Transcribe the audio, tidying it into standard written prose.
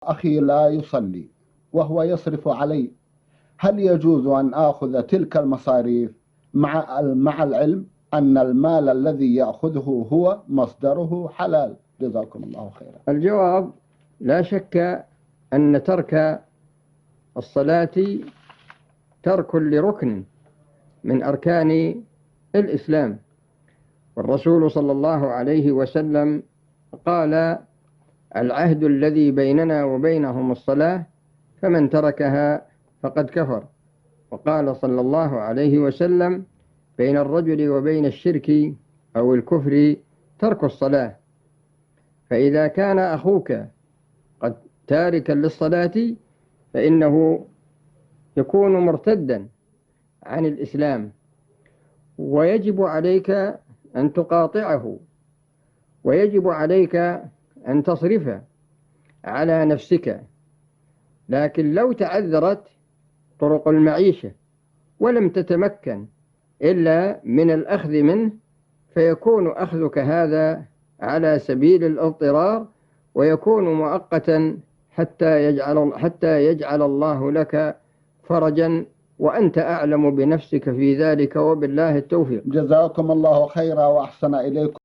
أخي لا يصلي وهو يصرف علي، هل يجوز أن آخذ تلك المصاريف مع العلم أن المال الذي يأخذه هو مصدره حلال؟ جزاكم الله خيرا. الجواب: لا شك أن ترك الصلاة ترك لركن من أركان الإسلام، والرسول صلى الله عليه وسلم قال: العهد الذي بيننا وبينهم الصلاة، فمن تركها فقد كفر. وقال صلى الله عليه وسلم: بين الرجل وبين الشرك أو الكفر ترك الصلاة. فإذا كان أخوك قد تاركا للصلاة فإنه يكون مرتدا عن الإسلام، ويجب عليك أن تقاطعه، ويجب عليك أن تصرف على نفسك. لكن لو تعذرت طرق المعيشة ولم تتمكن إلا من الأخذ منه، فيكون أخذك هذا على سبيل الاضطرار، ويكون مؤقتا حتى يجعل الله لك فرجا، وأنت أعلم بنفسك في ذلك، وبالله التوفيق. جزاكم الله خيرا وأحسن إليكم.